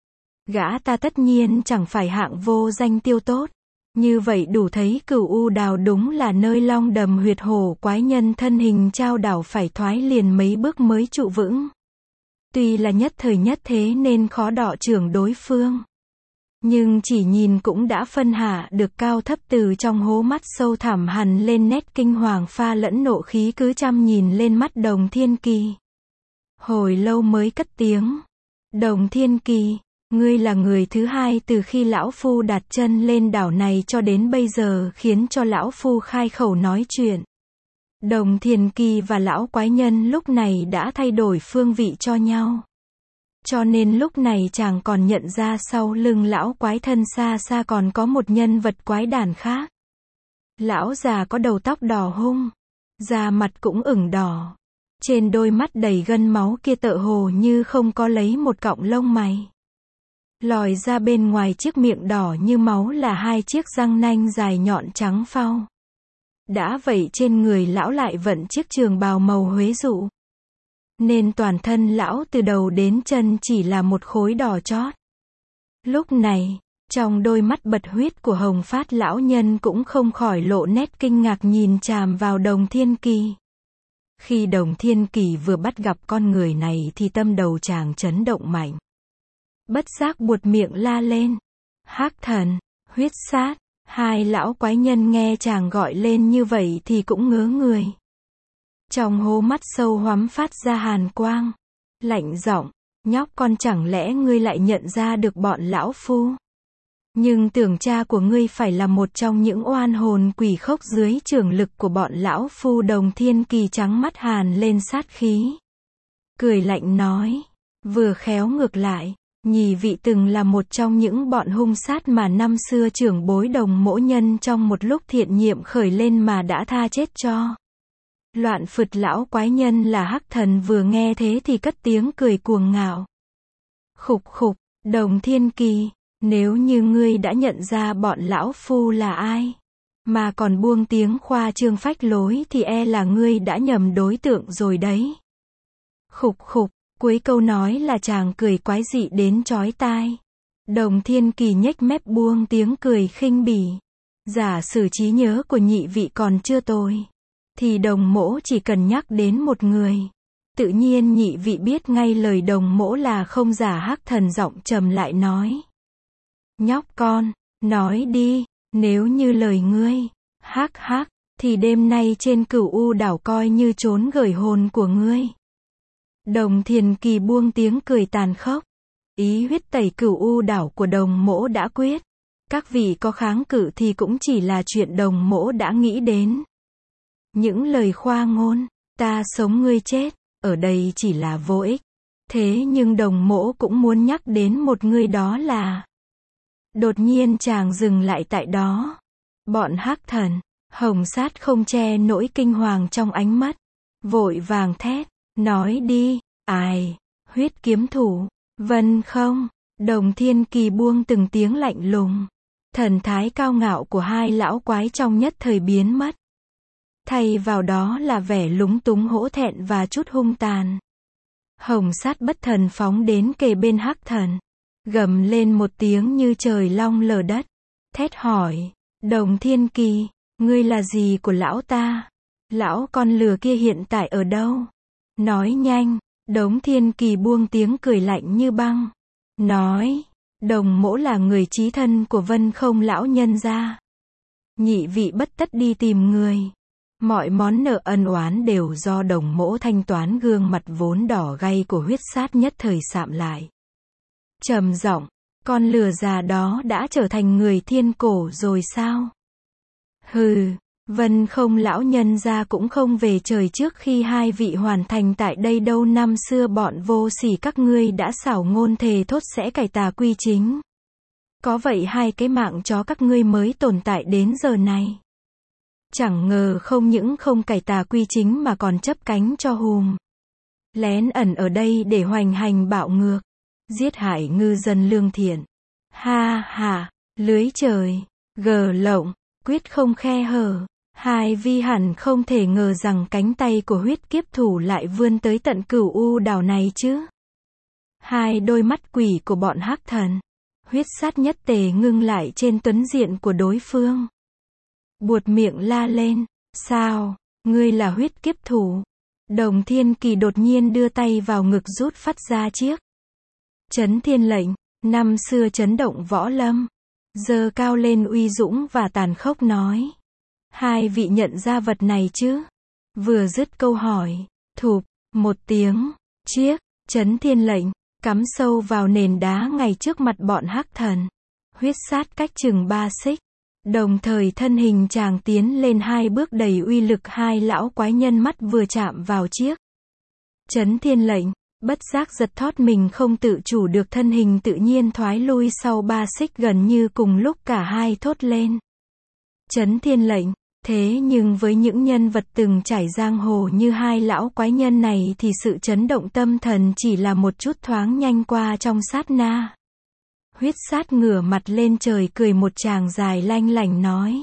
[SPEAKER 1] Gã ta tất nhiên chẳng phải hạng vô danh tiêu tốt. Như vậy đủ thấy Cửu U Đào đúng là nơi long đầm huyệt hổ, quái nhân thân hình trao đảo phải thoái liền mấy bước mới trụ vững. Tuy là nhất thời nhất thế nên khó đọ trưởng đối phương. Nhưng chỉ nhìn cũng đã phân hạ được cao thấp, từ trong hố mắt sâu thẳm hằn lên nét kinh hoàng pha lẫn nộ khí, cứ chăm nhìn lên mắt Đồng Thiên Kỳ. Hồi lâu mới cất tiếng. Đồng Thiên Kỳ, ngươi là người thứ hai từ khi lão phu đặt chân lên đảo này cho đến bây giờ khiến cho lão phu khai khẩu nói chuyện. Đồng Thiên Kỳ và lão quái nhân lúc này đã thay đổi phương vị cho nhau. Cho nên lúc này chàng còn nhận ra sau lưng lão quái thân xa xa còn có một nhân vật quái đản khác. Lão già có đầu tóc đỏ hung, da mặt cũng ửng đỏ. Trên đôi mắt đầy gân máu kia tựa hồ như không có lấy một cọng lông mày. Lòi ra bên ngoài chiếc miệng đỏ như máu là hai chiếc răng nanh dài nhọn trắng phau. Đã vậy trên người lão lại vận chiếc trường bào màu huế dụ. Nên toàn thân lão từ đầu đến chân chỉ là một khối đỏ chót. Lúc này, trong đôi mắt bật huyết của Hồng Phát lão nhân cũng không khỏi lộ nét kinh ngạc nhìn chằm vào Đồng Thiên Kỳ. Khi Đồng Thiên Kỳ vừa bắt gặp con người này thì tâm đầu chàng chấn động mạnh. Bất giác buột miệng la lên. Hắc thần, huyết sát. Hai lão quái nhân nghe chàng gọi lên như vậy thì cũng ngớ người. Trong hố mắt sâu hoắm phát ra hàn quang. Lạnh giọng, nhóc con, chẳng lẽ ngươi lại nhận ra được bọn lão phu? Nhưng tưởng cha của ngươi phải là một trong những oan hồn quỷ khốc dưới trưởng lực của bọn lão phu. Đồng Thiên Kỳ trắng mắt hàn lên sát khí. Cười lạnh nói, vừa khéo ngược lại, nhị vị từng là một trong những bọn hung sát mà năm xưa trưởng bối Đồng mỗ nhân trong một lúc thiện nhiệm khởi lên mà đã tha chết cho. Loạn phượt lão quái nhân là Hắc thần vừa nghe thế thì cất tiếng cười cuồng ngạo. Khục khục, Đồng Thiên Kỳ, nếu như ngươi đã nhận ra bọn lão phu là ai, mà còn buông tiếng khoa trương phách lối thì e là ngươi đã nhầm đối tượng rồi đấy. Khục khục, cuối câu nói là chàng cười quái dị đến chói tai. Đồng Thiên Kỳ nhếch mép buông tiếng cười khinh bỉ. Giả sử trí nhớ của nhị vị còn chưa tồi, thì Đồng mỗ chỉ cần nhắc đến một người, tự nhiên nhị vị biết ngay lời Đồng mỗ là không giả. Hắc thần giọng trầm lại nói. Nhóc con, nói đi, nếu như lời ngươi, hắc hắc, thì đêm nay trên Cửu U đảo coi như trốn gửi hồn của ngươi. Đồng Thiên Kỳ buông tiếng cười tàn khốc. Ý huyết tẩy Cửu U đảo của Đồng mỗ đã quyết. Các vị có kháng cự thì cũng chỉ là chuyện Đồng mỗ đã nghĩ đến. Những lời khoa ngôn, ta sống ngươi chết, ở đây chỉ là vô ích. Thế nhưng Đồng mỗ cũng muốn nhắc đến một người, đó là Đột nhiên chàng dừng lại tại đó. Bọn hắc thần, Hồng Sát không che nỗi kinh hoàng trong ánh mắt. Vội vàng thét, nói đi, ai, huyết kiếm thủ, Vân không? Đồng Thiên Kỳ buông từng tiếng lạnh lùng. Thần thái cao ngạo của hai lão quái trong nhất thời biến mất. Thay vào đó là vẻ lúng túng hổ thẹn và chút hung tàn. Hồng Sát bất thần phóng đến kề bên hắc thần. Gầm lên một tiếng như trời long lở đất. Thét hỏi, Đồng Thiên Kỳ, ngươi là gì của lão ta? Lão con lừa kia hiện tại ở đâu? Nói nhanh. Đống Thiên Kỳ buông tiếng cười lạnh như băng. Nói, Đồng mỗ là người chí thân của Vân không lão nhân gia. Nhị vị bất tất đi tìm người. Mọi món nợ ân oán đều do Đồng mỗ thanh toán. Gương mặt vốn đỏ gay của huyết sát nhất thời sạm lại. Trầm giọng, con lừa già đó đã trở thành người thiên cổ rồi sao? Hừ, Vân không lão nhân gia cũng không về trời trước khi hai vị hoàn thành tại đây đâu. Năm xưa bọn vô sỉ các ngươi đã xảo ngôn thề thốt sẽ cải tà quy chính. Có vậy hai cái mạng chó các ngươi mới tồn tại đến giờ này. Chẳng ngờ không những không cải tà quy chính mà còn chấp cánh cho hùm. Lén ẩn ở đây để hoành hành bạo ngược. Giết hại ngư dân lương thiện. Ha ha, lưới trời, gờ lộng, quyết không khe hở. Hai vi hẳn không thể ngờ rằng cánh tay của huyết kiếp thủ lại vươn tới tận Cửu U đảo này chứ. Hai đôi mắt quỷ của bọn hắc thần, huyết sát nhất tề ngưng lại trên tuấn diện của đối phương. Buột miệng la lên, sao, ngươi là huyết kiếp thủ? Đồng Thiên Kỳ đột nhiên đưa tay vào ngực rút phát ra chiếc Chấn Thiên lệnh, năm xưa chấn động võ lâm. Giơ cao lên uy dũng và tàn khốc nói. Hai vị nhận ra vật này chứ? Vừa dứt câu hỏi, thụp, một tiếng, chiếc Chấn Thiên lệnh cắm sâu vào nền đá ngay trước mặt bọn hắc thần. Huyết sát cách chừng 3 xích. Đồng thời thân hình chàng tiến lên 2 bước đầy uy lực. Hai lão quái nhân mắt vừa chạm vào chiếc Chấn Thiên lệnh, bất giác giật thót mình không tự chủ được, thân hình tự nhiên thoái lui sau 3 xích. Gần như cùng lúc cả hai thốt lên. Chấn Thiên lệnh. Thế nhưng với những nhân vật từng trải giang hồ như hai lão quái nhân này thì sự chấn động tâm thần chỉ là một chút thoáng nhanh qua trong sát na. Huyết sát ngửa mặt lên trời cười một tràng dài lanh lảnh nói.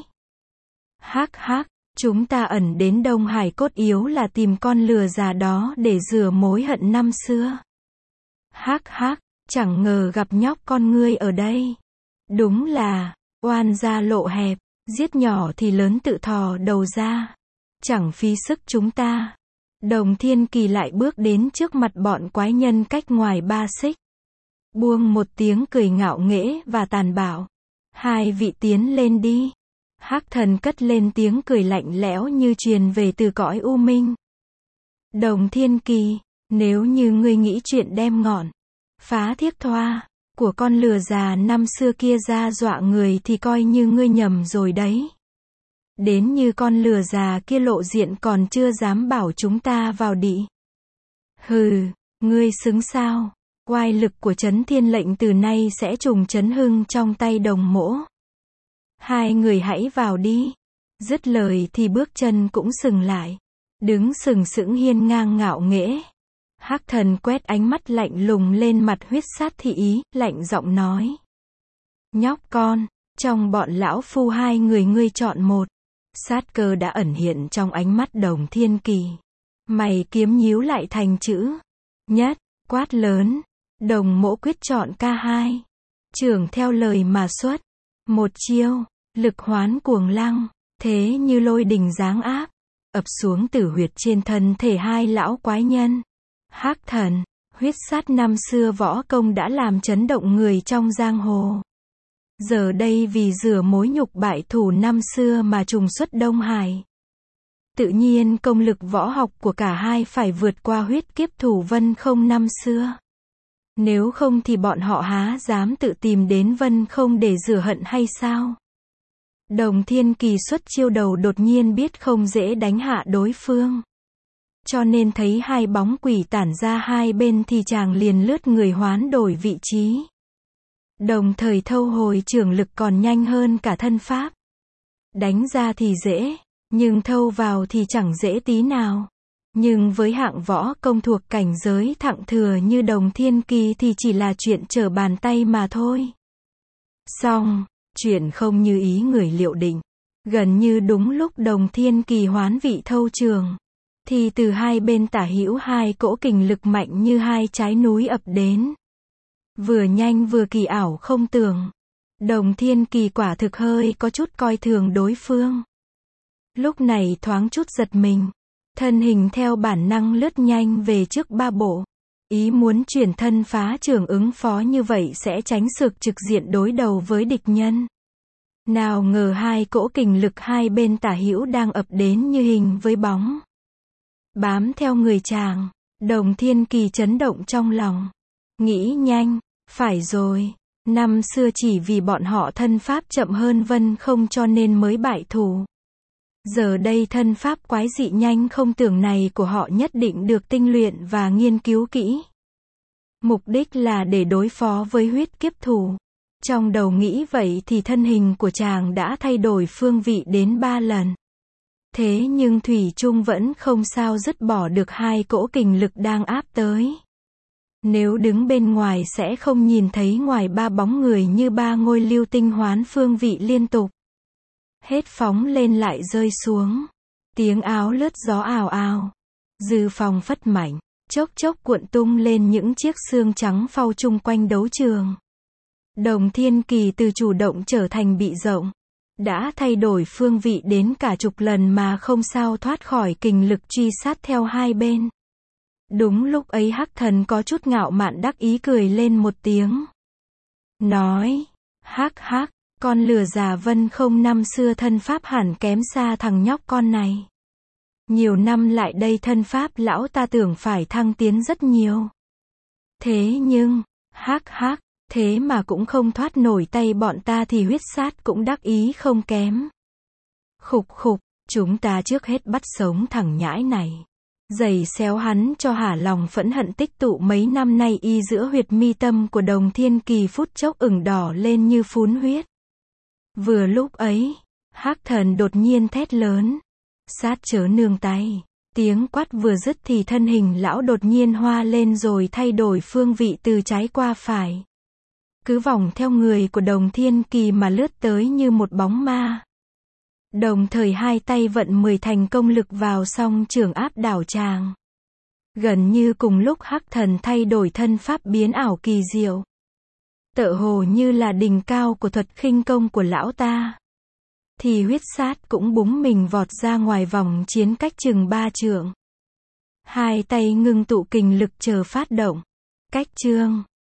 [SPEAKER 1] Hắc hắc, chúng ta ẩn đến Đông Hải cốt yếu là tìm con lừa già đó để rửa mối hận năm xưa. Hắc hắc, chẳng ngờ gặp nhóc con ngươi ở đây. Đúng là, oan gia lộ hẹp. Giết nhỏ thì lớn tự thò đầu ra. Chẳng phí sức chúng ta. Đồng Thiên Kỳ lại bước đến trước mặt bọn quái nhân cách ngoài 3 xích. Buông một tiếng cười ngạo nghễ và tàn bạo. Hai vị tiến lên đi. Hắc thần cất lên tiếng cười lạnh lẽo như truyền về từ cõi u minh. Đồng Thiên Kỳ, nếu như ngươi nghĩ chuyện đem ngọn phá thiếc thoa của con lừa già năm xưa kia ra dọa người thì coi như ngươi nhầm rồi đấy. Đến như con lừa già kia lộ diện còn chưa dám bảo chúng ta vào đị. Hừ, ngươi xứng sao? Oai lực của Chấn Thiên lệnh từ nay sẽ trùng chấn hưng trong tay Đồng mỗ. Hai người hãy vào đi. Dứt lời thì bước chân cũng sừng lại. Đứng sừng sững hiên ngang ngạo nghễ. Hắc thần quét ánh mắt lạnh lùng lên mặt huyết sát thị ý, lạnh giọng nói. Nhóc con, trong bọn lão phu hai người ngươi chọn một. Sát cơ đã ẩn hiện trong ánh mắt Đồng Thiên Kỳ. Mày kiếm nhíu lại thành chữ nhất, quát lớn. Đồng mỗ quyết chọn K2. Trưởng theo lời mà xuất. Một chiêu, lực hoán cuồng lăng, thế như lôi đình giáng áp, ập xuống tử huyệt trên thân thể hai lão quái nhân. Hắc thần, huyết sát năm xưa võ công đã làm chấn động người trong giang hồ. Giờ đây vì rửa mối nhục bại thủ năm xưa mà trùng xuất Đông Hải. Tự nhiên công lực võ học của cả hai phải vượt qua huyết kiếp thủ Vân không năm xưa. Nếu không thì bọn họ há dám tự tìm đến Vân không để rửa hận hay sao? Đồng Thiên Kỳ xuất chiêu đầu đột nhiên biết không dễ đánh hạ đối phương. Cho nên thấy hai bóng quỷ tản ra hai bên thì chàng liền lướt người hoán đổi vị trí. Đồng thời thâu hồi trưởng lực còn nhanh hơn cả thân pháp. Đánh ra thì dễ, nhưng thâu vào thì chẳng dễ tí nào. Nhưng với hạng võ công thuộc cảnh giới thặng thừa như Đồng Thiên Kỳ thì chỉ là chuyện trở bàn tay mà thôi. Xong, chuyện không như ý người liệu định. Gần như đúng lúc Đồng Thiên Kỳ hoán vị thâu trường, thì từ hai bên tả hữu hai cỗ kình lực mạnh như hai trái núi ập đến. Vừa nhanh vừa kỳ ảo không tưởng. Đồng Thiên Kỳ quả thực hơi có chút coi thường đối phương. Lúc này thoáng chút giật mình. Thân hình theo bản năng lướt nhanh về trước ba bộ. Ý muốn chuyển thân phá trường ứng phó như vậy sẽ tránh sược trực diện đối đầu với địch nhân. Nào ngờ hai cỗ kình lực hai bên tả hữu đang ập đến như hình với bóng. Bám theo người chàng, Đồng Thiên Kỳ chấn động trong lòng. Nghĩ nhanh, phải rồi, năm xưa chỉ vì bọn họ thân pháp chậm hơn Vân Không cho nên mới bại thủ. Giờ đây thân pháp quái dị nhanh không tưởng này của họ nhất định được tinh luyện và nghiên cứu kỹ. Mục đích là để đối phó với huyết kiếp thủ. Trong đầu nghĩ vậy thì thân hình của chàng đã thay đổi phương vị đến 3 lần. Thế nhưng thủy chung vẫn không sao dứt bỏ được hai cỗ kình lực đang áp tới. Nếu đứng bên ngoài sẽ không nhìn thấy ngoài ba bóng người như ba ngôi lưu tinh hoán phương vị liên tục. Hết phóng lên lại rơi xuống. Tiếng áo lướt gió ào ào. Dư phong phất mạnh, chốc chốc cuộn tung lên những chiếc xương trắng phau chung quanh đấu trường. Đồng Thiên Kỳ từ chủ động trở thành bị động. Đã thay đổi phương vị đến cả chục lần mà không sao thoát khỏi kình lực truy sát theo hai bên. Đúng lúc ấy Hắc Thần có chút ngạo mạn đắc ý cười lên một tiếng. Nói, hắc hắc, con lừa già Vân Không năm xưa thân pháp hẳn kém xa thằng nhóc con này. Nhiều năm lại đây thân pháp lão ta tưởng phải thăng tiến rất nhiều. Thế nhưng, hắc hắc, thế mà cũng không thoát nổi tay bọn ta thì huyết sát cũng đắc ý không kém. Khục khục, chúng ta trước hết bắt sống thằng nhãi này. Giày xéo hắn cho hả lòng phẫn hận tích tụ mấy năm nay y giữa huyệt mi tâm của Đồng Thiên Kỳ phút chốc ửng đỏ lên như phún huyết. Vừa lúc ấy, Hắc Thần đột nhiên thét lớn. Sát chớ nương tay. Tiếng quát vừa dứt thì thân hình lão đột nhiên hoa lên rồi thay đổi phương vị từ trái qua phải. Cứ vòng theo người của Đồng Thiên Kỳ mà lướt tới như một bóng ma. Đồng thời hai tay vận 10 thành công lực vào song trường áp đảo chàng. Gần như cùng lúc Hắc Thần thay đổi thân pháp biến ảo kỳ diệu. Tựa hồ như là đỉnh cao của thuật khinh công của lão ta. Thì huyết sát cũng búng mình vọt ra ngoài vòng chiến cách chừng 3 trượng. Hai tay ngưng tụ kình lực chờ phát động. Cách chương